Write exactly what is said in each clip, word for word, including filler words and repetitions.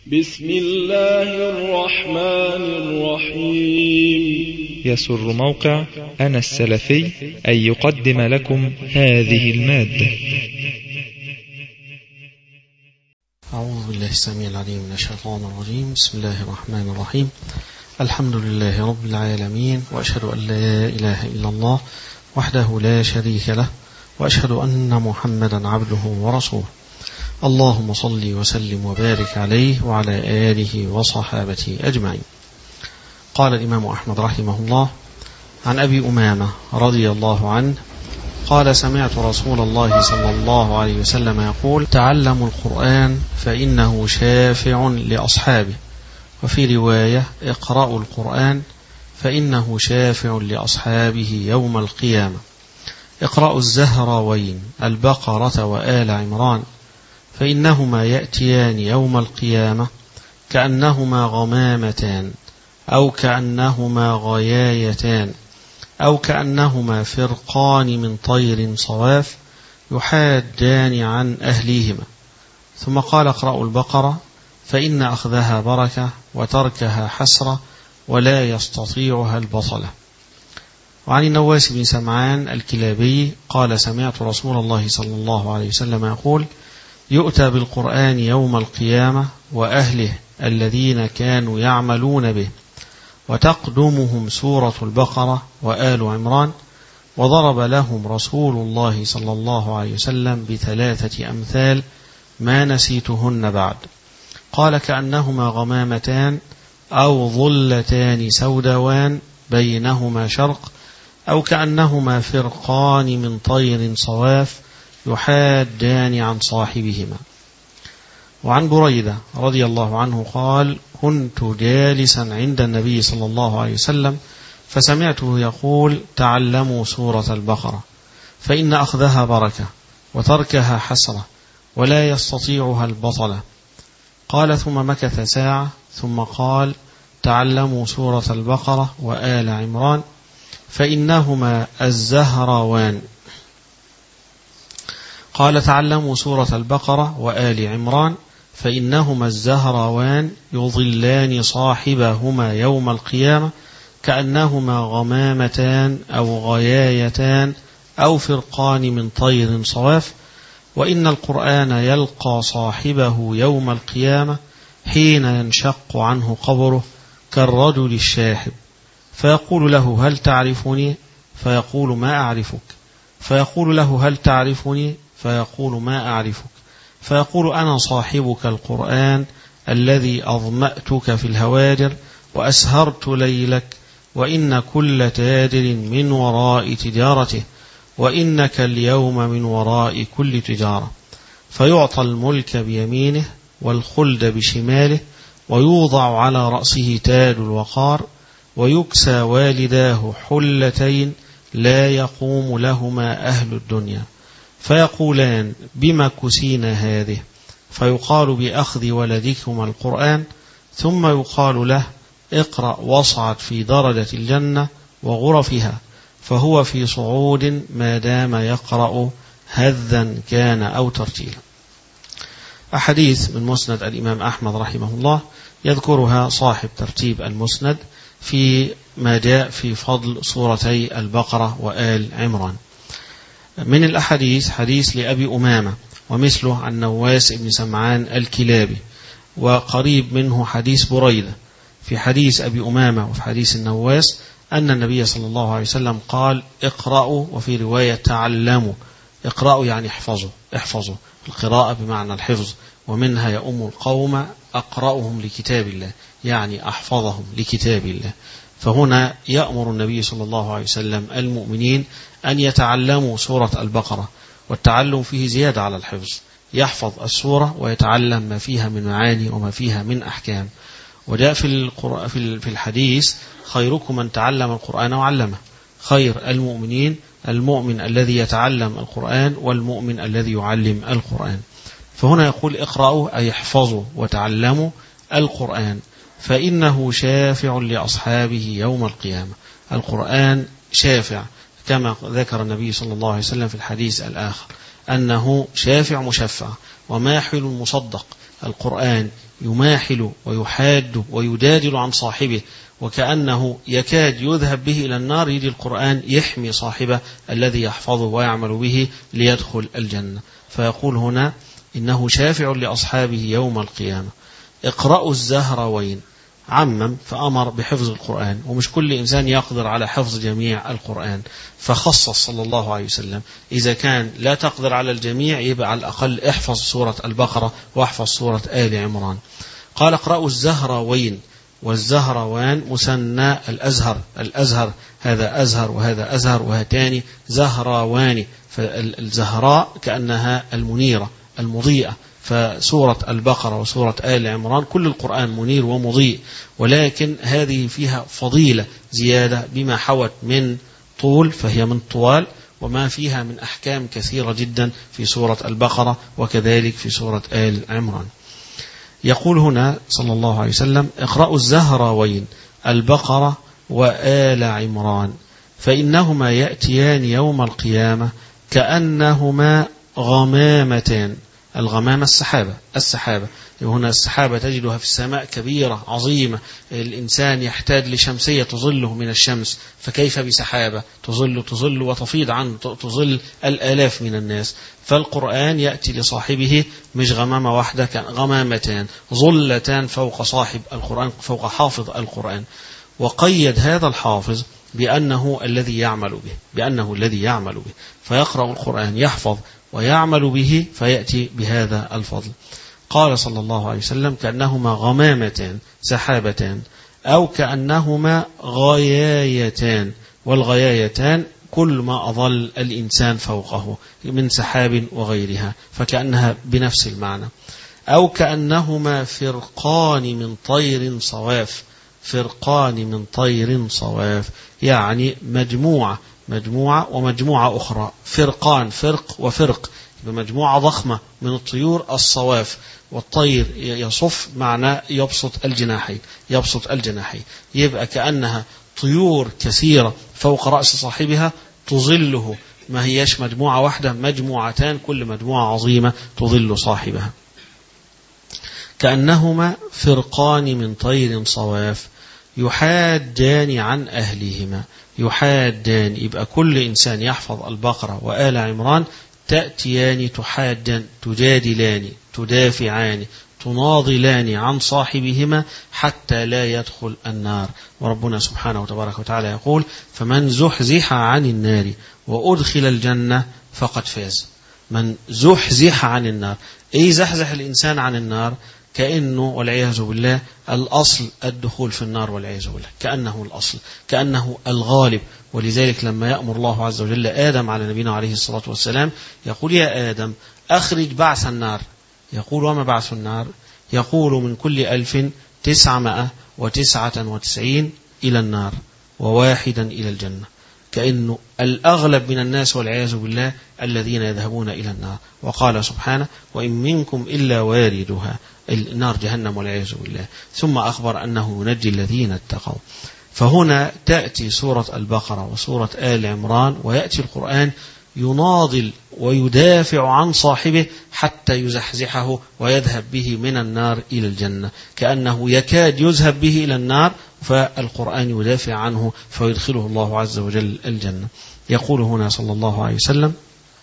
بسم الله الرحمن الرحيم. يسر موقع أنا السلفي أن يقدم لكم هذه المادة. أعوذ بالله السميع العليم من الشيطان الرجيم. بسم الله الرحمن الرحيم. الحمد لله رب العالمين، وأشهد أن لا إله إلا الله وحده لا شريك له، وأشهد أن محمدا عبده ورسوله. اللهم صل وسلم وبارك عليه وعلى آله وصحابته أجمعين. قال الإمام أحمد رحمه الله عن أبي أمامة رضي الله عنه قال: سمعت رسول الله صلى الله عليه وسلم يقول: تعلموا القرآن فإنه شافع لأصحابه. وفي رواية: اقرأوا القرآن فإنه شافع لأصحابه يوم القيامة. اقرأوا الزهراوين البقرة وآل عمران، فإنهما يأتيان يوم القيامة كأنهما غمامتان، أو كأنهما غيايتان، أو كأنهما فرقان من طير صواف يحادان عن أهليهما. ثم قال: اقرأوا البقرة فإن أخذها بركة وتركها حسرة ولا يستطيعها البطلة. وعن النواس بن سمعان الكلابي قال: سمعت رسول الله صلى الله عليه وسلم يقول: يؤتى بالقرآن يوم القيامة وأهله الذين كانوا يعملون به، وتقدمهم سورة البقرة وآل عمران، وضرب لهم رسول الله صلى الله عليه وسلم بثلاثة أمثال ما نسيتهن بعد. قال: كأنهما غمامتان أو ظلتان سوداوان بينهما شرق، أو كأنهما فرقان من طير صواف يحادان عن صاحبهما. وعن بريدة رضي الله عنه قال: كنت جالسا عند النبي صلى الله عليه وسلم فسمعته يقول: تعلموا سورة البقرة فإن أخذها بركة وتركها حسرة ولا يستطيعها البطلة. قال: ثم مكث ساعة ثم قال: تعلموا سورة البقرة وآل عمران فإنهما الزهراوان. قال: تعلموا سورة البقرة وآل عمران فإنهما الزهراوان يظلان صاحبهما يوم القيامة كأنهما غمامتان أو غيايتان أو فرقان من طير صواف. وإن القرآن يلقى صاحبه يوم القيامة حين ينشق عنه قبره كالرجل الشاحب، فيقول له: هل تعرفني؟ فيقول: ما أعرفك. فيقول له: هل تعرفني؟ فيقول: ما أعرفك. فيقول: أنا صاحبك القرآن الذي أظمأتك في الهواجر وأسهرت ليلك، وإن كل تاجر من وراء تجارته، وإنك اليوم من وراء كل تجارة. فيعطى الملك بيمينه والخلد بشماله، ويوضع على رأسه تاج الوقار، ويكسى والداه حلتين لا يقوم لهما أهل الدنيا، فيقولان: بما كسينا هذه؟ فيقال: بأخذ ولدكما القرآن. ثم يقال له: اقرأ واصعد في درجة الجنة وغرفها، فهو في صعود ما دام يقرأ هذا كان أو ترتيلا. أحاديث من مسند الإمام أحمد رحمه الله يذكرها صاحب ترتيب المسند في ما جاء في فضل سورتي البقرة وآل عمران. من الأحاديث حديث لأبي أمامة ومثله عن نواس بن سمعان الكلابي، وقريب منه حديث بريدة. في حديث أبي أمامة وفي حديث النواس أن النبي صلى الله عليه وسلم قال: اقرأوا، وفي رواية تعلموا. اقرأوا يعني احفظوا، احفظوا. القراءة بمعنى الحفظ، ومنها يؤم القوم أقرأهم لكتاب الله، يعني أحفظهم لكتاب الله. فهنا يأمر النبي صلى الله عليه وسلم المؤمنين أن يتعلموا سورة البقرة، والتعلم فيه زيادة على الحفظ، يحفظ السورة ويتعلم ما فيها من معاني وما فيها من أحكام. وجاء في في الحديث: خيركم من تعلم القرآن وعلمه. خير المؤمنين المؤمن الذي يتعلم القرآن والمؤمن الذي يعلم القرآن. فهنا يقول: اقرأوا أي احفظوا وتعلموا القرآن فإنه شافع لأصحابه يوم القيامة. القرآن شافع كما ذكر النبي صلى الله عليه وسلم في الحديث الآخر أنه شافع مشفع وماحل مصدق، القرآن يماحل ويحاد ويجادل عن صاحبه وكأنه يكاد يذهب به إلى النار، يجي القرآن يحمي صاحبه الذي يحفظه ويعمل به ليدخل الجنة. فيقول هنا إنه شافع لأصحابه يوم القيامة. اقرأوا الزهراوين، عمم فأمر بحفظ القرآن، ومش كل إنسان يقدر على حفظ جميع القرآن، فخصص صلى الله عليه وسلم إذا كان لا تقدر على الجميع يبقى على الأقل احفظ سورة البقرة واحفظ سورة آل عمران. قال اقرأوا الزهراوين، والزهروان مثنى الأزهر، الأزهر هذا أزهر وهذا أزهر وهاتان زهراوان، فالزهراء كأنها المنيرة المضيئة، فسورة البقرة وسورة آل عمران كل القرآن منير ومضيء، ولكن هذه فيها فضيلة زيادة بما حوت من طول فهي من طوال، وما فيها من أحكام كثيرة جدا في سورة البقرة وكذلك في سورة آل عمران. يقول هنا صلى الله عليه وسلم اقرأوا الزهراوين البقرة وآل عمران فإنهما يأتيان يوم القيامة كأنهما غمامتان. الغمامة السحابة، السحابة هنا السحابة تجدها في السماء كبيرة عظيمة، الإنسان يحتاج لشمسية تظله من الشمس، فكيف بسحابة تظل تظل وتفيض عنه تظل الآلاف من الناس. فالقرآن يأتي لصاحبه مش غمامة واحدة، كان غمامتان ظلتان فوق صاحب القرآن، فوق حافظ القرآن. وقيد هذا الحافظ بأنه الذي يعمل به، بأنه الذي يعمل به، فيقرأ القرآن يحفظ ويعمل به فيأتي بهذا الفضل. قال صلى الله عليه وسلم كأنهما غمامتان سحابتان، أو كأنهما غيايتان، والغيايتان كل ما أظل الإنسان فوقه من سحاب وغيرها، فكأنها بنفس المعنى. أو كأنهما فرقان من طير صواف، فرقان من طير صواف يعني مجموعة مجموعة ومجموعة أخرى، فرقان فرق وفرق، بمجموعة ضخمة من الطيور الصواف، والطير يصف معناه يبسط الجناحين، يبسط الجناحين، يبقى كأنها طيور كثيرة فوق رأس صاحبها تظله، ما هيش مجموعة واحدة، مجموعتان كل مجموعة عظيمة تظل صاحبها. كأنهما فرقان من طير صواف يحادان عن أهلهما، يحادان يبقى كل إنسان يحفظ البقرة وآل عمران تأتيان تحادان تجادلان تدافعان تناضلان عن صاحبهما حتى لا يدخل النار. وربنا سبحانه وتبارك وتعالى يقول فمن زحزح عن النار وأدخل الجنة فقد فاز. من زحزح عن النار، أي زحزح الإنسان عن النار كأنه والعياذ بالله الأصل الدخول في النار والعياذ بالله، كأنه الأصل، كأنه الغالب. ولذلك لما يأمر الله عز وجل آدم على نبينا عليه الصلاة والسلام يقول يا آدم أخرج بعث النار، يقول وما بعث النار؟ يقول من كل ألف تسعمائة وتسعة وتسعين إلى النار وواحدا إلى الجنة، كأنه الأغلب من الناس والعياذ بالله الذين يذهبون إلى النار. وقال سبحانه وإن منكم إلا واردها، النار جهنم والعياذ بالله، ثم أخبر أنه ينجي الذين اتقوا. فهنا تأتي سورة البقرة وسورة آل عمران ويأتي القرآن يناضل ويدافع عن صاحبه حتى يزحزحه ويذهب به من النار إلى الجنة، كأنه يكاد يذهب به إلى النار فالقرآن يدافع عنه فيدخله الله عز وجل الجنة. يقول هنا صلى الله عليه وسلم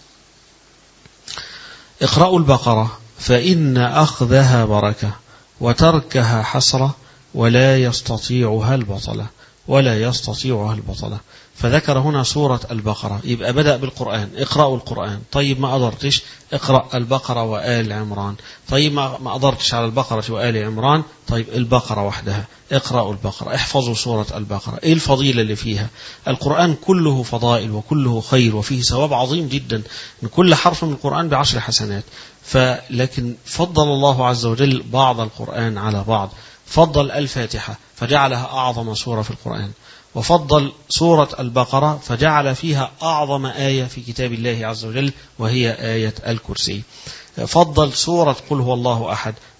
اقرأوا البقرة فإن أخذها بركة وتركها حسرة ولا يستطيعها البطلة، ولا يستطيعها البطلة. فذكر هنا سورة البقرة، يبقى بدأ بالقرآن، اقرأوا القرآن. طيب ما قدرتش اقرأ البقرة وآل عمران. طيب ما قدرتش على البقرة وآل عمران، طيب البقرة وحدها، اقرأوا البقرة، احفظوا سورة البقرة. ايه الفضيلة اللي فيها؟ القرآن كله فضائل وكله خير وفيه ثواب عظيم جدا، من كل حرف من القرآن بعشر حسنات. فلكن فضل الله عز وجل بعض القرآن على بعض، فضل الفاتحة فجعلها أعظم سورة في القرآن، وفضل سورة البقرة فجعل فيها أعظم آية في كتاب الله عز وجل وهي آية الكرسي. فضل سورة قل هو الله أحد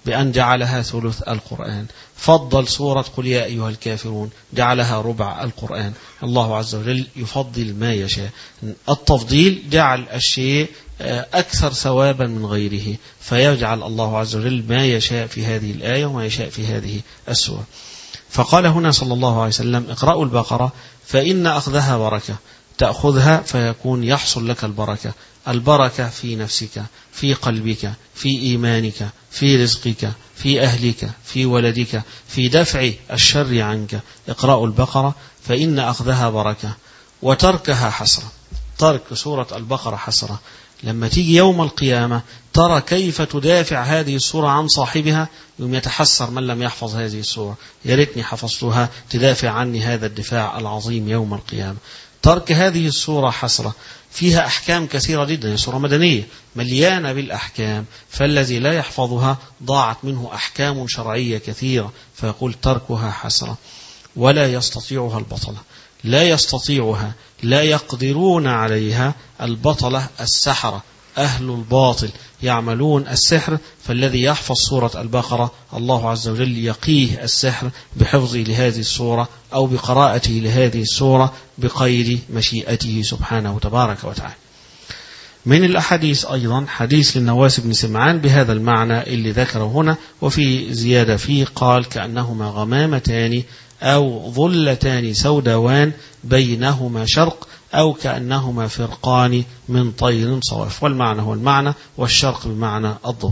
بأن جعلها ثلث القرآن. فضل سورة قل يا أيها الكافرون جعلها ربع القرآن. الله عز وجل يفضل ما يشاء. التفضيل جعل الشيء أكثر ثوابا من غيره، فيجعل الله عز وجل ما يشاء في هذه الآية وما يشاء في هذه السورة. فقال هنا صلى الله عليه وسلم اقرأوا البقرة فإن أخذها بركة، تأخذها فيكون يحصل لك البركة. البركة في نفسك، في قلبك، في إيمانك، في رزقك، في أهلك، في ولدك، في دفع الشر عنك. اقرأوا البقرة فإن أخذها بركة وتركها حسرة. ترك سورة البقرة حسرة. لما تيجي يوم القيامة ترى كيف تدافع هذه السورة عن صاحبها، يوم يتحسر من لم يحفظ هذه السورة، يا ريتني حفظتها تدافع عني هذا الدفاع العظيم يوم القيامة. ترك هذه السورة حسرة. فيها أحكام كثيرة جدا، سورة مدنية مليانة بالأحكام، فالذي لا يحفظها ضاعت منه أحكام شرعية كثيرة، فيقول تركها حسرة. ولا يستطيعها البطلة، لا يستطيعها، لا يقدرون عليها البطلة السحرة، أهل الباطل يعملون السحر. فالذي يحفظ سورة البقرة الله عز وجل يقيه السحر بحفظه لهذه السورة أو بقراءته لهذه السورة بقيد مشيئته سبحانه تبارك وتعالى. من الأحاديث أيضا حديث للنواس بن سمعان بهذا المعنى اللي ذكره هنا، وفي زيادة فيه قال كأنهما غمامتان أو ظلتان سوداوان بينهما شرق، أو كأنهما فرقان من طير صواف. والمعنى هو المعنى، والشرق بمعنى الضوء.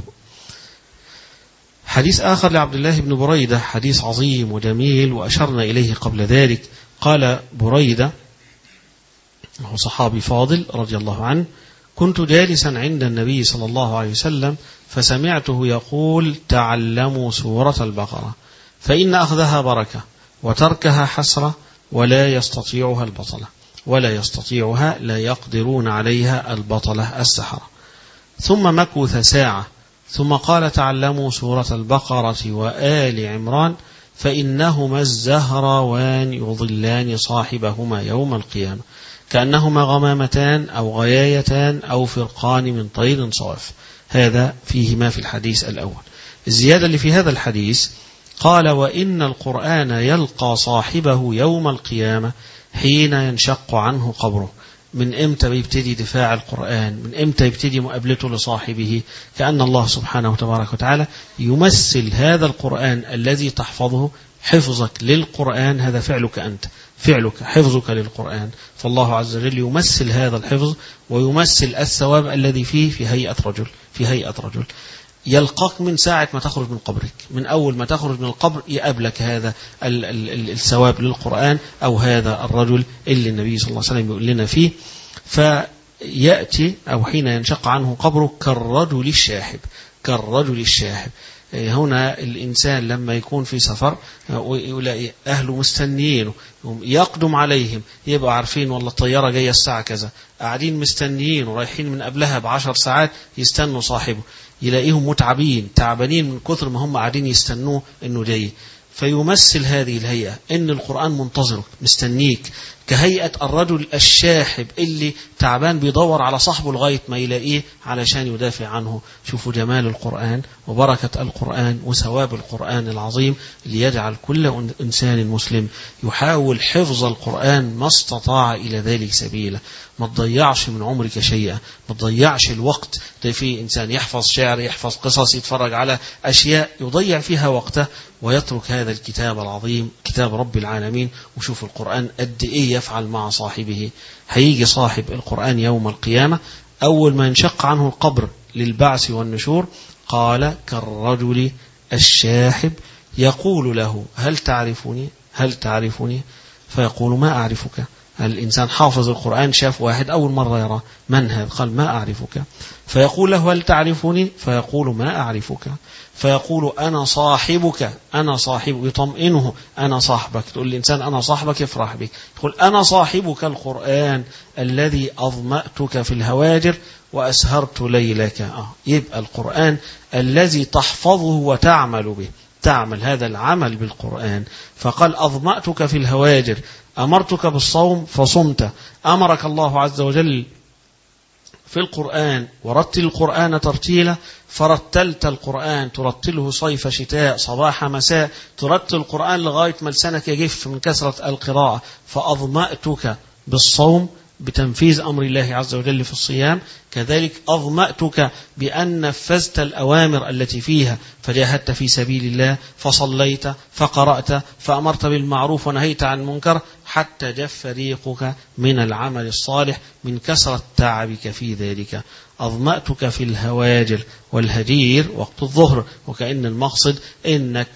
حديث آخر لعبد الله بن بريدة، حديث عظيم وجميل وأشرنا إليه قبل ذلك. قال بريدة وهو صحابي فاضل رضي الله عنه: كنت جالسا عند النبي صلى الله عليه وسلم فسمعته يقول: تعلموا سورة البقرة فإن أخذها بركة وتركها حسرة ولا يستطيعها البطلة، ولا يستطيعها لا يقدرون عليها البطلة السحرة. ثم مكث ساعة ثم قال: تعلموا سورة البقرة وآل عمران فإنهما الزهراوان يظلان صاحبهما يوم القيامة كأنهما غمامتان أو غيايتان أو فرقان من طير صواف. هذا فيه ما في الحديث الأول. الزيادة اللي في هذا الحديث قال: وإن القرآن يلقى صاحبه يوم القيامة حين ينشق عنه قبره. من إمتى بيبتدي دفاع القرآن؟ من إمتى يبتدي مقابلته لصاحبه؟ كأن الله سبحانه وتبارك وتعالى يمثل هذا القرآن الذي تحفظه، حفظك للقرآن هذا فعلك أنت، فعلك حفظك للقرآن، فالله عز وجل يمثل هذا الحفظ ويمثل الثواب الذي فيه في هيئة رجل، في هيئة رجل يلقاك من ساعة ما تخرج من قبرك، من أول ما تخرج من القبر يقابلك هذا الثواب للقرآن أو هذا الرجل اللي النبي صلى الله عليه وسلم يقول لنا فيه. فيأتي أو حين ينشق عنه قبره كالرجل الشاحب، كالرجل الشاحب. هنا الإنسان لما يكون في سفر ويلاقي أهله مستنيين يقدم عليهم، يبقى عارفين والله الطيارة جاية الساعة كذا، قاعدين مستنيين ورايحين من قبلها بعشر ساعات يستنوا صاحبه، يلاقيهم متعبين تعبانين من كثر ما هم قاعدين يستنوه إنه جاي. فيمثل هذه الهيئة إن القرآن منتظرك مستنيك كهيئة الرجل الشاحب اللي تعبان بيدور على صاحبه لغاية ما يلاقيه علشان يدافع عنه. شوفوا جمال القرآن وبركة القرآن وثواب القرآن العظيم اللي يجعل كل إنسان مسلم يحاول حفظ القرآن ما استطاع إلى ذلك سبيلا. ما تضيعش من عمرك شيئا، ما تضيعش الوقت. في إنسان يحفظ شعر، يحفظ قصص، يتفرج على أشياء يضيع فيها وقته ويترك هذا الكتاب العظيم كتاب رب العالمين. وشوف القرآن قد إيه يفعل مع صاحبه. هيجي صاحب القرآن يوم القيامة أول ما ينشق عنه القبر للبعث والنشور قال: كالرجل الشاحب يقول له: هل تعرفني؟ هل تعرفني؟ فيقول: ما أعرفك. الإنسان حافظ القرآن شاف واحد أول مرة يرى، من هذا؟ قال: ما أعرفك. فيقول له: هل تعرفني؟ فيقول: ما أعرفك. فيقول: أنا صاحبك، أنا صاحبك، يطمئنه: أنا صاحبك. تقول الإنسان أنا صاحبك يفرح بك. يقول: أنا صاحبك القرآن الذي أظمأتك في الهواجر وأسهرت ليلك. آه. يبقى القرآن الذي تحفظه وتعمل به، تعمل هذا العمل بالقرآن. فقال: أظمأتك في الهواجر، أمرتك بالصوم فصمت، أمرك الله عز وجل في القرآن ورتل القرآن ترتيلا، فرتلت القرآن ترتله صيف شتاء صباح مساء، ترتل القرآن لغاية ما لسانك يجف من كثرة القراءة، فأظمأتك بالصوم بتنفيذ أمر الله عز وجل في الصيام، كذلك أظمأتك بأن نفذت الأوامر التي فيها، فجاهدت في سبيل الله، فصليت، فقرأت، فأمرت بالمعروف ونهيت عن المنكر، حتى جف ريقك من العمل الصالح من كثرة تعبك في ذلك. أظمأتك في الهواجر والهجير وقت الظهر، وكأن المقصد إنك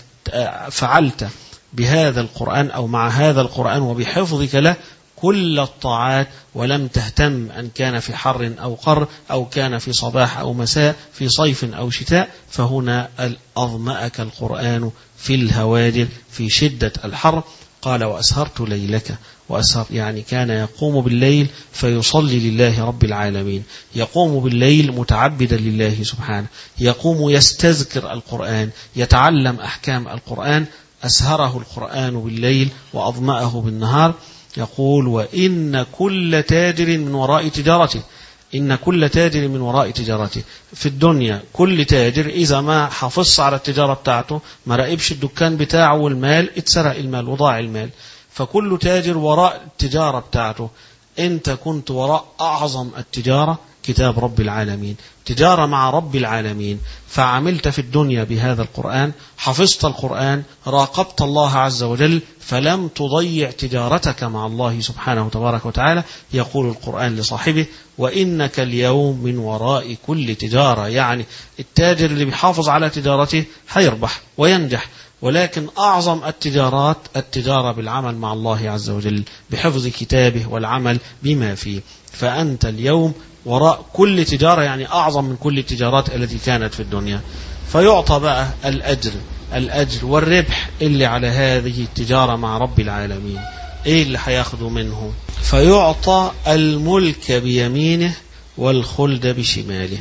فعلت بهذا القرآن أو مع هذا القرآن وبحفظك له كل الطاعات، ولم تهتم أن كان في حر أو قر، أو كان في صباح أو مساء، في صيف أو شتاء، فهنا أظمأك القرآن في الهواجر في شدة الحر. قال وأسهرت ليلك، وأسهر يعني كان يقوم بالليل فيصلي لله رب العالمين، يقوم بالليل متعبدا لله سبحانه، يقوم يستذكر القرآن، يتعلم أحكام القرآن، أسهره القرآن بالليل وأظمأه بالنهار. يقول وإن كل تاجر من وراء تجارته، إن كل تاجر من وراء تجارته. في الدنيا كل تاجر إذا ما حافظ على التجارة بتاعته، ما راقبش الدكان بتاعه والمال، اتسرق المال وضاع المال. فكل تاجر وراء التجارة بتاعته. أنت كنت وراء أعظم التجارة كتاب رب العالمين، تجارة مع رب العالمين، فعملت في الدنيا بهذا القرآن، حفظت القرآن، راقبت الله عز وجل، فلم تضيع تجارتك مع الله سبحانه وتبارك وتعالى. يقول القرآن لصاحبه وإنك اليوم من وراء كل تجارة، يعني التاجر اللي بيحافظ على تجارته هيربح وينجح، ولكن أعظم التجارات التجارة بالعمل مع الله عز وجل بحفظ كتابه والعمل بما فيه. فأنت اليوم وراء كل تجارة، يعني أعظم من كل التجارات التي كانت في الدنيا. فيعطى بقى الأجر الأجر والربح اللي على هذه التجارة مع رب العالمين. إيه اللي هياخده منه؟ فيعطى الملك بيمينه والخلد بشماله.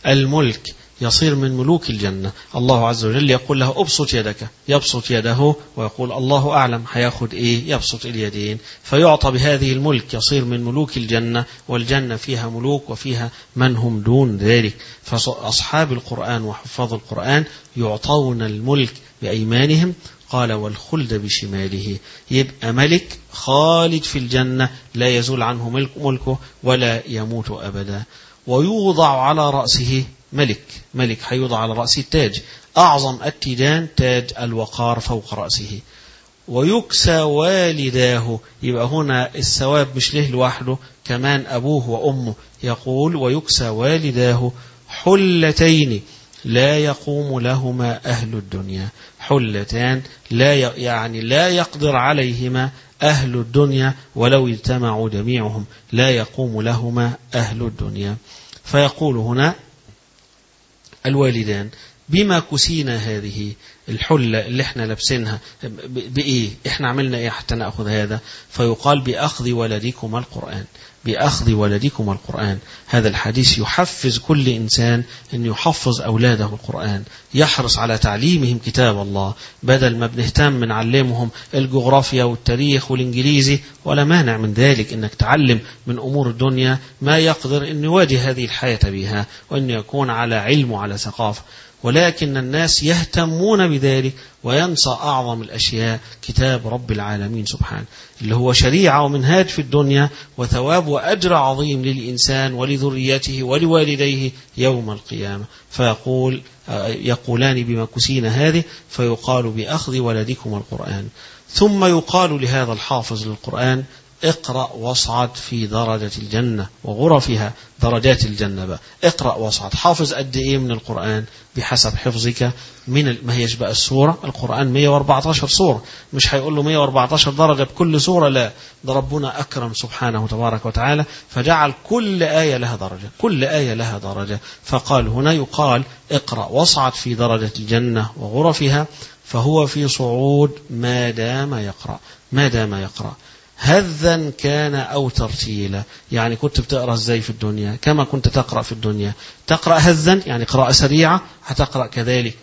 الملك يصير من ملوك الجنة. الله عز وجل يقول له ابسط يدك، يبسط يده ويقول الله أعلم هياخد إيه، يبسط اليدين، فيعطى بهذه الملك، يصير من ملوك الجنة، والجنة فيها ملوك وفيها من هم دون ذلك. فأصحاب القرآن وحفاظ القرآن يعطون الملك بأيمانهم. قال والخلد بشماله، يبقى ملك خالد في الجنة لا يزول عنه ملك ملكه ولا يموت أبدا. ويوضع على رأسه ملك ملك هيوضع على رأسه التاج، أعظم التيجان تاج الوقار فوق رأسه. ويكسى والداه، يبقى هنا الثواب مش له لوحده، كمان أبوه وأمه. يقول ويكسى والداه حلتين لا يقوم لهما أهل الدنيا. حلتان لا يعني لا يقدر عليهما أهل الدنيا ولو اجتمعوا جميعهم، لا يقوم لهما أهل الدنيا. فيقول هنا الوالدان بما كسينا هذه الحلة اللي احنا لابسينها بإيه، احنا عملنا ايه حتى نأخذ هذا؟ فيقال بأخذ ولدكم القرآن، بأخذ ولدكم القرآن. هذا الحديث يحفز كل إنسان أن يحفظ أولاده القرآن، يحرص على تعليمهم كتاب الله، بدل ما بنهتم نعلمهم الجغرافيا والتاريخ والإنجليزي، ولا مانع من ذلك أنك تعلم من أمور الدنيا ما يقدر أن يواجه هذه الحياة بها، وأن يكون على علم وعلى ثقافة. ولكن الناس يهتمون بذلك وينسى أعظم الأشياء كتاب رب العالمين سبحانه، اللي هو شريعة ومنهاج في الدنيا، وثواب وأجر عظيم للإنسان ولذريته ولوالديه يوم القيامة. فيقول يقولان بما كسين هذه، فيقال بأخذ ولدكم القرآن. ثم يقال لهذا الحافظ للقرآن اقرأ واصعد في درجة الجنة وغرفها، درجات الجنة بقى. اقرأ واصعد، حافظ قد ايه من القرآن بحسب حفظك من ما هيش بقى السورة. القرآن مئة وأربعة عشر سورة، مش هيقول له مئة وأربعة عشر درجة بكل سورة، لا، ده ربنا أكرم سبحانه تبارك وتعالى فجعل كل آية لها درجة، كل آية لها درجة. فقال هنا يقال اقرأ واصعد في درجة الجنة وغرفها، فهو في صعود ما دام يقرأ، ما دام يقرأ هذا كان أو ترتيلا. يعني كنت بتقرأ ازاي في الدنيا؟ كما كنت تقرأ في الدنيا، تقرأ هذا يعني قراءة سريعة، هتقرأ كذلك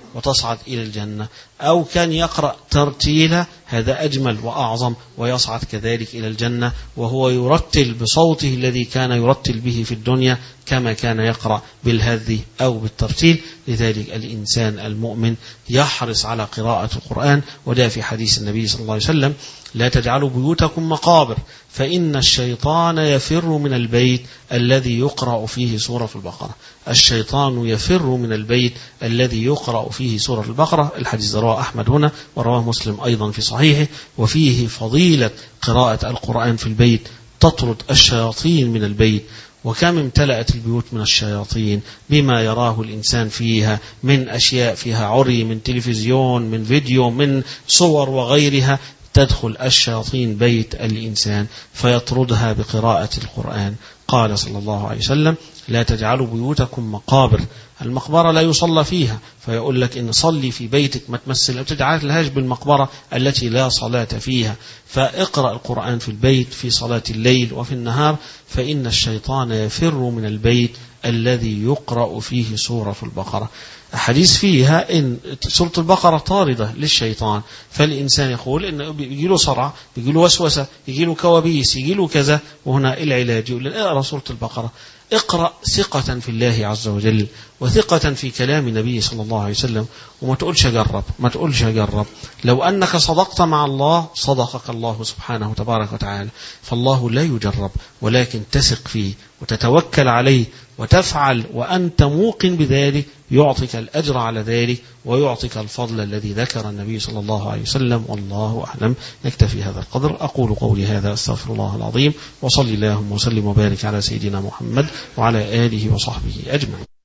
وتصعد إلى الجنة، أو كان يقرأ ترتيلا هذا أجمل وأعظم ويصعد كذلك إلى الجنة، وهو يرتل بصوته الذي كان يرتل به في الدنيا كما كان يقرأ بالهذ أو بالترتيل. لذلك الإنسان المؤمن يحرص على قراءة القرآن، وده في حديث النبي صلى الله عليه وسلم: لا تجعلوا بيوتكم مقابر فإن الشيطان يفر من البيت الذي يقرأ فيه سورة البقرة. الشيطان يفر من البيت الذي يقرأ فيه سورة البقرة. الحديث رواه أحمد هنا ورواه مسلم أيضا في صحيحه، وفيه فضيلة قراءة القرآن في البيت تطرد الشياطين من البيت. وكم امتلأت البيوت من الشياطين بما يراه الإنسان فيها من أشياء فيها عري، من تلفزيون، من فيديو، من صور وغيرها. تدخل الشياطين بيت الإنسان فيطردها بقراءة القرآن. قال صلى الله عليه وسلم: لا تجعلوا بيوتكم مقابر. المقبرة لا يصلى فيها، فيقول لك إن صلي في بيتك، ما تمثل أو تجعل لهاش بالمقبرة التي لا صلاة فيها. فاقرأ القرآن في البيت في صلاة الليل وفي النهار، فإن الشيطان يفر من البيت الذي يقرأ فيه سورة البقرة. حديث فيها إن سورة البقرة طاردة للشيطان، فالإنسان يقول إن بيجيله صرع، بيجيله وسوسة، يجيله كوابيس، يجيله كذا، وهنا العلاج يقول اقرأ سورة البقرة. اقرأ ثقة في الله عز وجل وثقة في كلام النبي صلى الله عليه وسلم، وما تقولش أجرب، ما تقولش أجرب. لو أنك صدقت مع الله صدقك الله سبحانه وتبارك وتعالى. فالله لا يجرب، ولكن تثق فيه وتتوكل عليه وتفعل وأنت موقن بذلك، يعطيك الأجر على ذلك ويعطيك الفضل الذي ذكر النبي صلى الله عليه وسلم. والله أعلم. نكتفي هذا القدر. أقول قولي هذا، أستغفر الله العظيم، وصلي اللهم وسلم وبارك على سيدنا محمد وعلى آله وصحبه أجمعين.